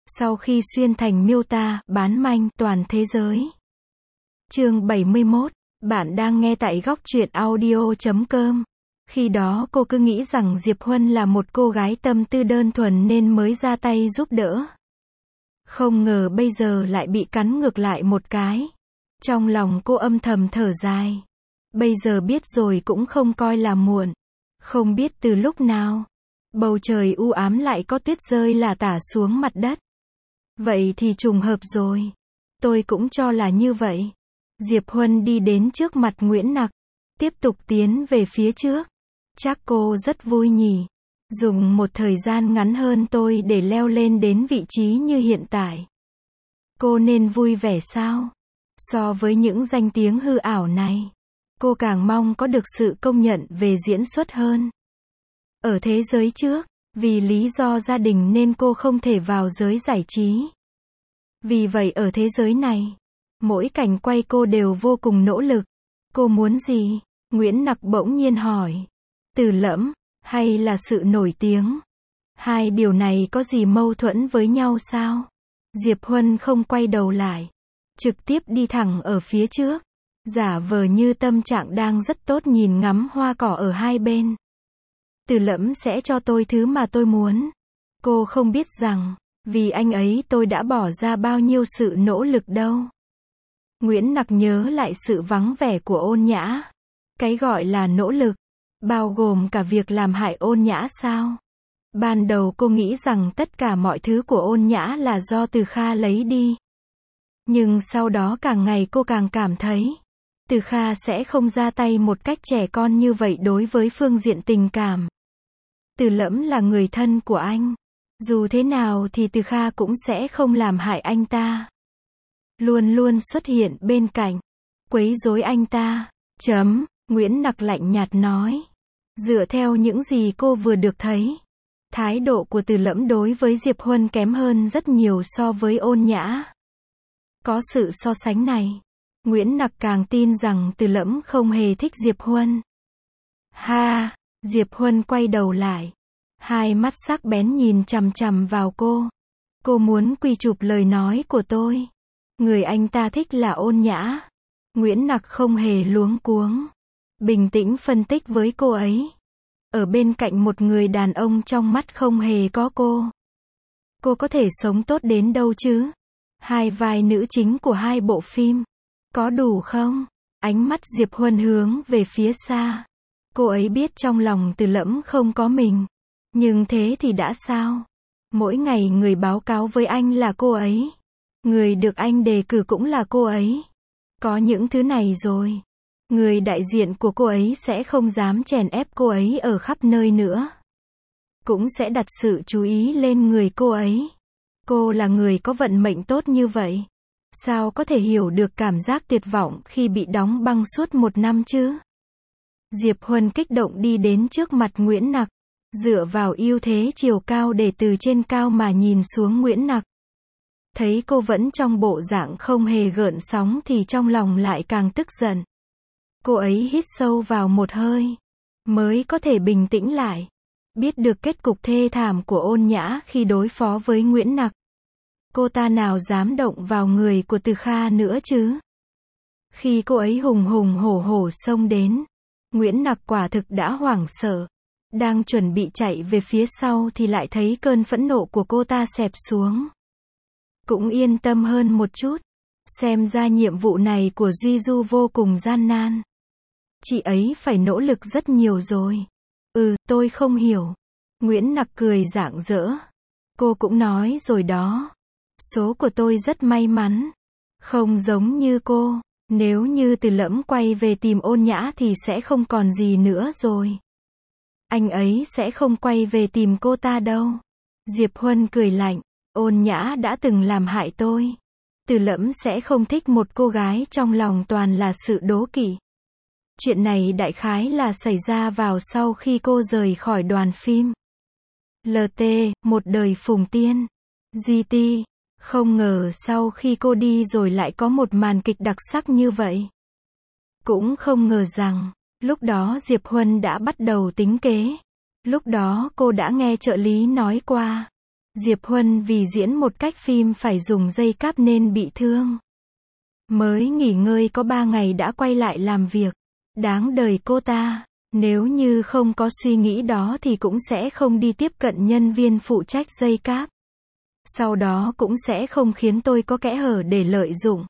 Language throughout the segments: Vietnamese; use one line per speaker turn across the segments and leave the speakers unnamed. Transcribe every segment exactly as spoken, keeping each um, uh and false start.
Sau khi xuyên thành miêu tả, bán manh, toàn thế giới. Chương bảy mươi mốt, bạn đang nghe tại góc truyện audio chấm com. Khi đó cô cứ nghĩ rằng Diệp Huân là một cô gái tâm tư đơn thuần nên mới ra tay giúp đỡ. Không ngờ bây giờ lại bị cắn ngược lại một cái. Trong lòng cô âm thầm thở dài. Bây giờ biết rồi cũng không coi là muộn. Không biết từ lúc nào, bầu trời u ám lại có tuyết rơi lả tả xuống mặt đất. Vậy thì trùng hợp rồi. Tôi cũng cho là như vậy. Diệp Huân đi đến trước mặt Nguyễn Nặc, tiếp tục tiến về phía trước. Chắc cô rất vui nhỉ. Dùng một thời gian ngắn hơn tôi để leo lên đến vị trí như hiện tại. Cô nên vui vẻ sao? So với những danh tiếng hư ảo này, cô càng mong có được sự công nhận về diễn xuất hơn. Ở thế giới trước, vì lý do gia đình nên cô không thể vào giới giải trí. Vì vậy ở thế giới này, mỗi cảnh quay cô đều vô cùng nỗ lực. Cô muốn gì? Nguyễn Nặc bỗng nhiên hỏi. Từ lẫm, hay là sự nổi tiếng? Hai điều này có gì mâu thuẫn với nhau sao? Diệp Huân không quay đầu lại, trực tiếp đi thẳng ở phía trước, giả vờ như tâm trạng đang rất tốt nhìn ngắm hoa cỏ ở hai bên. Từ lẫm sẽ cho tôi thứ mà tôi muốn. Cô không biết rằng, vì anh ấy tôi đã bỏ ra bao nhiêu sự nỗ lực đâu. Nguyễn Nặc nhớ lại sự vắng vẻ của Ôn Nhã. Cái gọi là nỗ lực, bao gồm cả việc làm hại Ôn Nhã sao? Ban đầu cô nghĩ rằng tất cả mọi thứ của Ôn Nhã là do Từ Kha lấy đi. Nhưng sau đó càng ngày cô càng cảm thấy, Từ Kha sẽ không ra tay một cách trẻ con như vậy đối với phương diện tình cảm. Từ lẫm là người thân của anh. Dù thế nào thì Từ Kha cũng sẽ không làm hại anh ta. Luôn luôn xuất hiện bên cạnh, quấy rối anh ta. Chấm, Nguyễn Nặc lạnh nhạt nói. Dựa theo những gì cô vừa được thấy, thái độ của Từ lẫm đối với Diệp Huân kém hơn rất nhiều so với Ôn Nhã. Có sự so sánh này, Nguyễn Nặc càng tin rằng Từ lẫm không hề thích Diệp Huân. Ha, Diệp Huân quay đầu lại. Hai mắt sắc bén nhìn chằm chằm vào cô. Cô muốn quy chụp lời nói của tôi. Người anh ta thích là Ôn Nhã. Nguyễn Nặc không hề luống cuống. Bình tĩnh phân tích với cô ấy. Ở bên cạnh một người đàn ông trong mắt không hề có cô. Cô có thể sống tốt đến đâu chứ? Hai vai nữ chính của hai bộ phim. Có đủ không? Ánh mắt Diệp Huân hướng về phía xa. Cô ấy biết trong lòng Từ lẫm không có mình. Nhưng thế thì đã sao? Mỗi ngày người báo cáo với anh là cô ấy. Người được anh đề cử cũng là cô ấy. Có những thứ này rồi, người đại diện của cô ấy sẽ không dám chèn ép cô ấy ở khắp nơi nữa. Cũng sẽ đặt sự chú ý lên người cô ấy. Cô là người có vận mệnh tốt như vậy. Sao có thể hiểu được cảm giác tuyệt vọng khi bị đóng băng suốt một năm chứ? Diệp Huân kích động đi đến trước mặt Nguyễn Nặc. Dựa vào ưu thế chiều cao để từ trên cao mà nhìn xuống Nguyễn Nặc. Thấy cô vẫn trong bộ dạng không hề gợn sóng thì trong lòng lại càng tức giận. Cô ấy hít sâu vào một hơi, mới có thể bình tĩnh lại. Biết được kết cục thê thảm của Ôn Nhã khi đối phó với Nguyễn Nặc. Cô ta nào dám động vào người của Từ Kha nữa chứ? Khi cô ấy hùng hùng hổ hổ xông đến, Nguyễn Nặc quả thực đã hoảng sợ. Đang chuẩn bị chạy về phía sau thì lại thấy cơn phẫn nộ của cô ta xẹp xuống. Cũng yên tâm hơn một chút. Xem ra nhiệm vụ này của Duy Du vô cùng gian nan. Chị ấy phải nỗ lực rất nhiều rồi. Ừ, tôi không hiểu. Nguyễn Nặc cười rạng rỡ. Cô cũng nói rồi đó. Số của tôi rất may mắn. Không giống như cô. Nếu như Từ lẫm quay về tìm Ôn Nhã thì sẽ không còn gì nữa rồi. Anh ấy sẽ không quay về tìm cô ta đâu. Diệp Huân cười lạnh. Ôn Nhã đã từng làm hại tôi. Từ lẫm sẽ không thích một cô gái trong lòng toàn là sự đố kỵ. Chuyện này đại khái là xảy ra vào sau khi cô rời khỏi đoàn phim. lờ tê, một đời phùng tiên. giê tê, không ngờ sau khi cô đi rồi lại có một màn kịch đặc sắc như vậy. Cũng không ngờ rằng, lúc đó Diệp Huân đã bắt đầu tính kế. Lúc đó cô đã nghe trợ lý nói qua. Diệp Huân vì diễn một cách phim phải dùng dây cáp nên bị thương. Mới nghỉ ngơi có ba ngày đã quay lại làm việc. Đáng đời cô ta. Nếu như không có suy nghĩ đó thì cũng sẽ không đi tiếp cận nhân viên phụ trách dây cáp. Sau đó cũng sẽ không khiến tôi có kẽ hở để lợi dụng.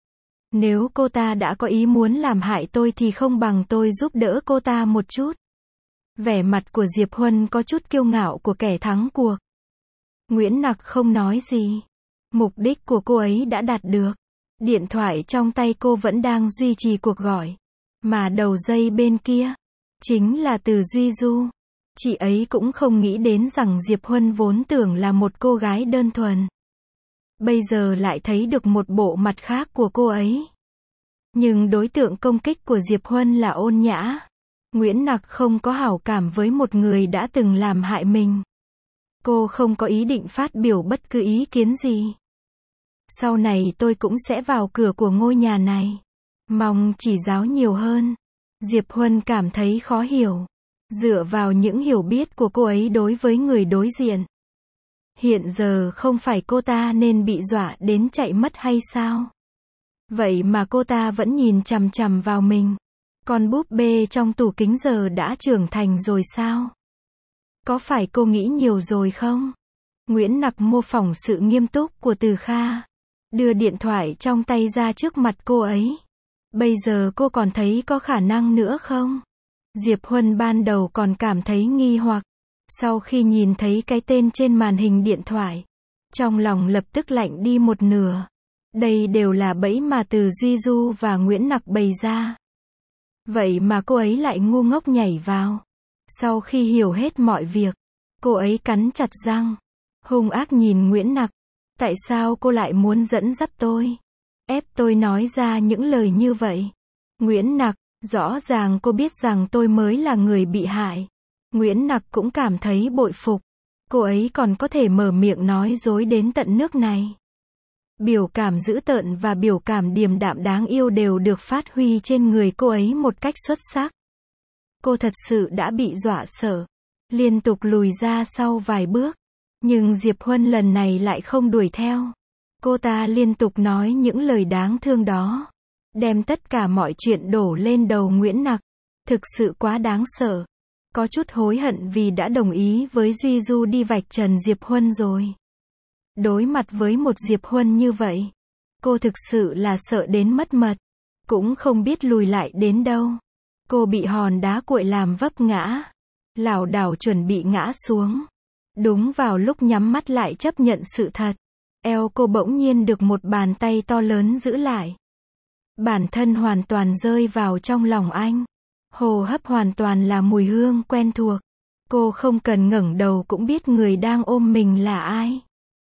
Nếu cô ta đã có ý muốn làm hại tôi thì không bằng tôi giúp đỡ cô ta một chút. Vẻ mặt của Diệp Huân có chút kiêu ngạo của kẻ thắng cuộc. Nguyễn Nặc không nói gì. Mục đích của cô ấy đã đạt được. Điện thoại trong tay cô vẫn đang duy trì cuộc gọi. Mà đầu dây bên kia chính là Từ Duy Du. Chị ấy cũng không nghĩ đến rằng Diệp Huân vốn tưởng là một cô gái đơn thuần. Bây giờ lại thấy được một bộ mặt khác của cô ấy. Nhưng đối tượng công kích của Diệp Huân là Ôn Nhã. Nguyễn Nặc không có hảo cảm với một người đã từng làm hại mình. Cô không có ý định phát biểu bất cứ ý kiến gì. Sau này tôi cũng sẽ vào cửa của ngôi nhà này. Mong chỉ giáo nhiều hơn. Diệp Huân cảm thấy khó hiểu. Dựa vào những hiểu biết của cô ấy đối với người đối diện. Hiện giờ không phải cô ta nên bị dọa đến chạy mất hay sao? Vậy mà cô ta vẫn nhìn chằm chằm vào mình. Con búp bê trong tủ kính giờ đã trưởng thành rồi sao? Có phải cô nghĩ nhiều rồi không? Nguyễn Nặc mô phỏng sự nghiêm túc của Từ Kha. Đưa điện thoại trong tay ra trước mặt cô ấy. Bây giờ cô còn thấy có khả năng nữa không? Diệp Huân ban đầu còn cảm thấy nghi hoặc. Sau khi nhìn thấy cái tên trên màn hình điện thoại, trong lòng lập tức lạnh đi một nửa. Đây đều là bẫy mà Từ Duy Du và Nguyễn Nặc bày ra. Vậy mà cô ấy lại ngu ngốc nhảy vào. Sau khi hiểu hết mọi việc, cô ấy cắn chặt răng, hung ác nhìn Nguyễn Nặc. Tại sao cô lại muốn dẫn dắt tôi? Ép tôi nói ra những lời như vậy. Nguyễn Nặc, rõ ràng cô biết rằng tôi mới là người bị hại. Nguyễn Nặc cũng cảm thấy bội phục. Cô ấy còn có thể mở miệng nói dối đến tận nước này. Biểu cảm dữ tợn và biểu cảm điềm đạm đáng yêu đều được phát huy trên người cô ấy một cách xuất sắc. Cô thật sự đã bị dọa sợ, liên tục lùi ra sau vài bước. Nhưng Diệp Huân lần này lại không đuổi theo. Cô ta liên tục nói những lời đáng thương đó. Đem tất cả mọi chuyện đổ lên đầu Nguyễn Nặc. Thực sự quá đáng sợ. Có chút hối hận vì đã đồng ý với Duy Du đi vạch trần Diệp Huân rồi. Đối mặt với một Diệp Huân như vậy, cô thực sự là sợ đến mất mật. Cũng không biết lùi lại đến đâu. Cô bị hòn đá cuội làm vấp ngã. Lảo đảo chuẩn bị ngã xuống. Đúng vào lúc nhắm mắt lại chấp nhận sự thật, eo cô bỗng nhiên được một bàn tay to lớn giữ lại. Bản thân hoàn toàn rơi vào trong lòng anh. Hô hấp hoàn toàn là mùi hương quen thuộc. Cô không cần ngẩng đầu cũng biết người đang ôm mình là ai.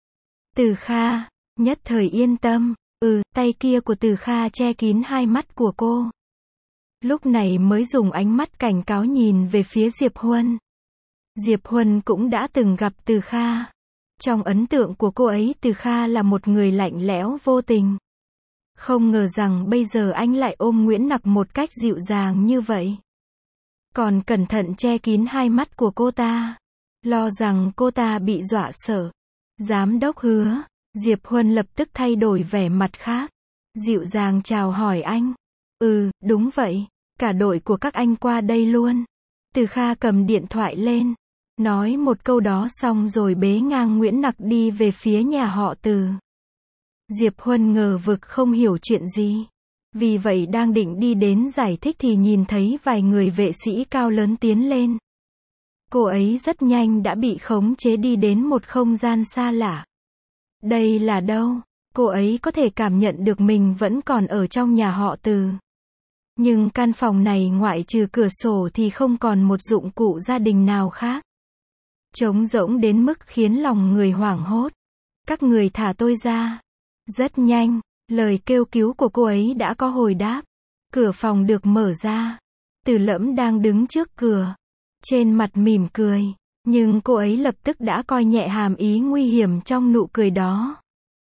Từ Kha, nhất thời yên tâm. Ừ, tay kia của Từ Kha che kín hai mắt của cô. Lúc này mới dùng ánh mắt cảnh cáo nhìn về phía Diệp Huân. Diệp Huân cũng đã từng gặp Từ Kha. Trong ấn tượng của cô ấy, Từ Kha là một người lạnh lẽo vô tình. Không ngờ rằng bây giờ anh lại ôm Nguyễn Nặc một cách dịu dàng như vậy. Còn cẩn thận che kín hai mắt của cô ta. Lo rằng cô ta bị dọa sợ. Giám đốc Hứa. Diệp Huân lập tức thay đổi vẻ mặt khác. Dịu dàng chào hỏi anh. Ừ, đúng vậy. Cả đội của các anh qua đây luôn. Từ Kha cầm điện thoại lên. Nói một câu đó xong rồi bế ngang Nguyễn Nặc đi về phía nhà họ Từ. Diệp Huân ngờ vực không hiểu chuyện gì. Vì vậy đang định đi đến giải thích thì nhìn thấy vài người vệ sĩ cao lớn tiến lên. Cô ấy rất nhanh đã bị khống chế đi đến một không gian xa lạ. Đây là đâu? Cô ấy có thể cảm nhận được mình vẫn còn ở trong nhà họ Từ. Nhưng căn phòng này ngoại trừ cửa sổ thì không còn một dụng cụ gia đình nào khác. Trống rỗng đến mức khiến lòng người hoảng hốt. Các người thả tôi ra. Rất nhanh, lời kêu cứu của cô ấy đã có hồi đáp. Cửa phòng được mở ra. Từ Lẫm đang đứng trước cửa. Trên mặt mỉm cười. Nhưng cô ấy lập tức đã coi nhẹ hàm ý nguy hiểm trong nụ cười đó.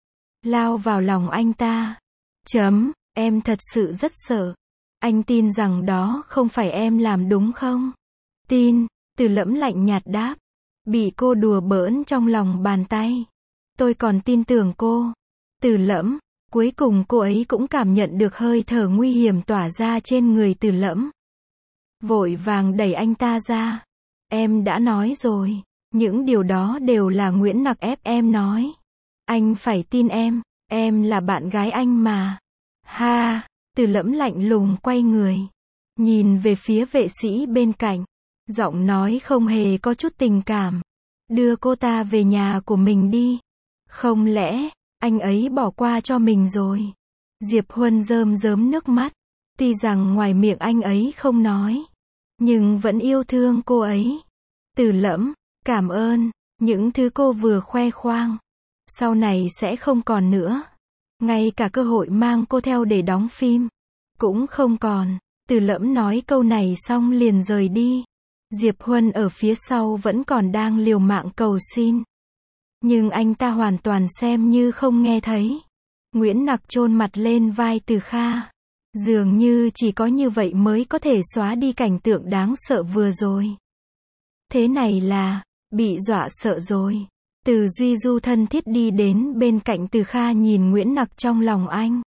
Lao vào lòng anh ta. Chấm, em thật sự rất sợ. Anh tin rằng đó không phải em làm đúng không? Tin, Từ Lẫm lạnh nhạt đáp. Bị cô đùa bỡn trong lòng bàn tay. Tôi còn tin tưởng cô. Từ Lẫm. Cuối cùng cô ấy cũng cảm nhận được hơi thở nguy hiểm tỏa ra trên người Từ Lẫm. Vội vàng đẩy anh ta ra. Em đã nói rồi. Những điều đó đều là Nguyễn Nặc ép em nói. Anh phải tin em. Em là bạn gái anh mà. Ha. Từ Lẫm lạnh lùng quay người. Nhìn về phía vệ sĩ bên cạnh. Giọng nói không hề có chút tình cảm. Đưa cô ta về nhà của mình đi. Không lẽ, anh ấy bỏ qua cho mình rồi. Diệp Huân rơm rớm nước mắt. Tuy rằng ngoài miệng anh ấy không nói. Nhưng vẫn yêu thương cô ấy. Từ Lẫm, cảm ơn. Những thứ cô vừa khoe khoang. Sau này sẽ không còn nữa. Ngay cả cơ hội mang cô theo để đóng phim. Cũng không còn. Từ Lẫm nói câu này xong liền rời đi. Diệp Huân ở phía sau vẫn còn đang liều mạng cầu xin. Nhưng anh ta hoàn toàn xem như không nghe thấy. Nguyễn Nặc chôn mặt lên vai Từ Kha. Dường như chỉ có như vậy mới có thể xóa đi cảnh tượng đáng sợ vừa rồi. Thế này là, bị dọa sợ rồi. Từ Duy Du thân thiết đi đến bên cạnh Từ Kha nhìn Nguyễn Nặc trong lòng anh.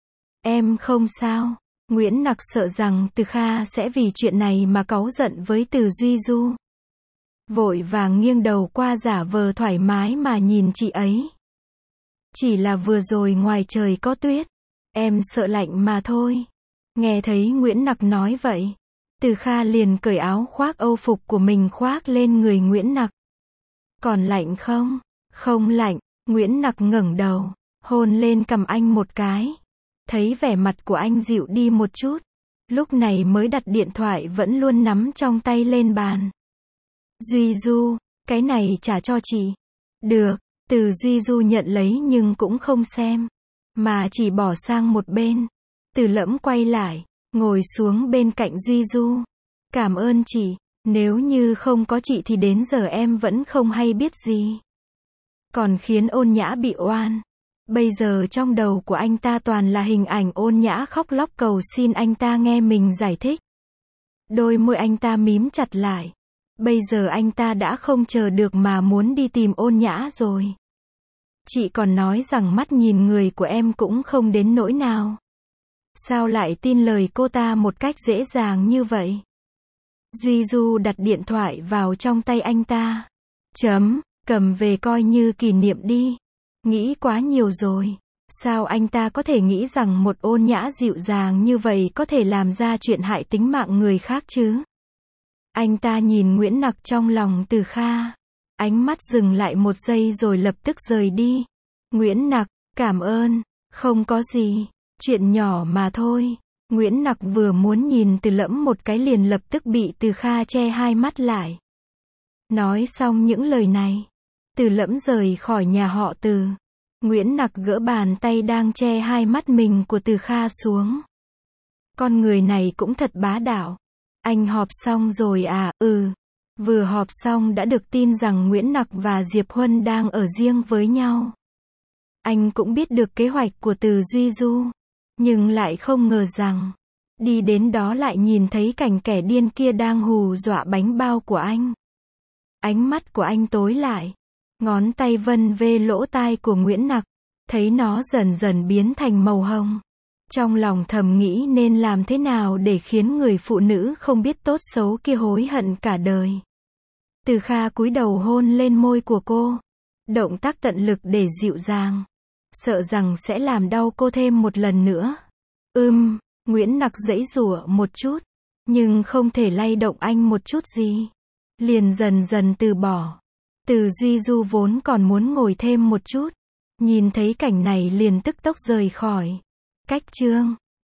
Em không sao. Nguyễn Nặc sợ rằng Từ Kha sẽ vì chuyện này mà cáu giận với Từ Duy Du. Vội vàng nghiêng đầu qua giả vờ thoải mái mà nhìn chị ấy. Chỉ là vừa rồi ngoài trời có tuyết. Em sợ lạnh mà thôi. Nghe thấy Nguyễn Nặc nói vậy. Từ Kha liền cởi áo khoác âu phục của mình khoác lên người Nguyễn Nặc. Còn lạnh không? Không lạnh. Nguyễn Nặc ngẩng đầu. Hôn lên cằm anh một cái. Thấy vẻ mặt của anh dịu đi một chút. Lúc này mới đặt điện thoại vẫn luôn nắm trong tay lên bàn. Duy Du, cái này trả cho chị. Được, Từ Duy Du nhận lấy nhưng cũng không xem. Mà chỉ bỏ sang một bên. Từ Lẫm quay lại, ngồi xuống bên cạnh Duy Du. Cảm ơn chị, nếu như không có chị thì đến giờ em vẫn không hay biết gì. Còn khiến Ôn Nhã bị oan. Bây giờ trong đầu của anh ta toàn là hình ảnh Ôn Nhã khóc lóc cầu xin anh ta nghe mình giải thích. Đôi môi anh ta mím chặt lại. Bây giờ anh ta đã không chờ được mà muốn đi tìm Ôn Nhã rồi. Chị còn nói rằng mắt nhìn người của em cũng không đến nỗi nào. Sao lại tin lời cô ta một cách dễ dàng như vậy? Duy Du đặt điện thoại vào trong tay anh ta. Chấm, cầm về coi như kỷ niệm đi. Nghĩ quá nhiều rồi. Sao anh ta có thể nghĩ rằng một Ôn Nhã dịu dàng như vậy có thể làm ra chuyện hại tính mạng người khác chứ? Anh ta nhìn Nguyễn Nặc trong lòng Từ Kha. Ánh mắt dừng lại một giây rồi lập tức rời đi. Nguyễn Nặc, cảm ơn. Không có gì. Chuyện nhỏ mà thôi. Nguyễn Nặc vừa muốn nhìn Từ Lẫm một cái liền lập tức bị Từ Kha che hai mắt lại. Nói xong những lời này. Từ Lẫm rời khỏi nhà họ Từ. Nguyễn Nặc gỡ bàn tay đang che hai mắt mình của Từ Kha xuống. Con người này cũng thật bá đạo. Anh họp xong rồi à? Ừ. Vừa họp xong đã được tin rằng Nguyễn Nặc và Diệp Huân đang ở riêng với nhau. Anh cũng biết được kế hoạch của Từ Duy Du. Nhưng lại không ngờ rằng, đi đến đó lại nhìn thấy cảnh kẻ điên kia đang hù dọa bánh bao của anh. Ánh mắt của anh tối lại. Ngón tay vân vê lỗ tai của Nguyễn Nặc. Thấy nó dần dần biến thành màu hồng. Trong lòng thầm nghĩ nên làm thế nào để khiến người phụ nữ không biết tốt xấu kia hối hận cả đời. Từ Kha cúi đầu hôn lên môi của cô. Động tác tận lực để dịu dàng. Sợ rằng sẽ làm đau cô thêm một lần nữa. Ưm, Nguyễn Nặc giãy giụa một chút. Nhưng không thể lay động anh một chút gì. Liền dần dần từ bỏ. Từ Duy Du vốn còn muốn ngồi thêm một chút. Nhìn thấy cảnh này liền tức tốc rời khỏi. Cách chương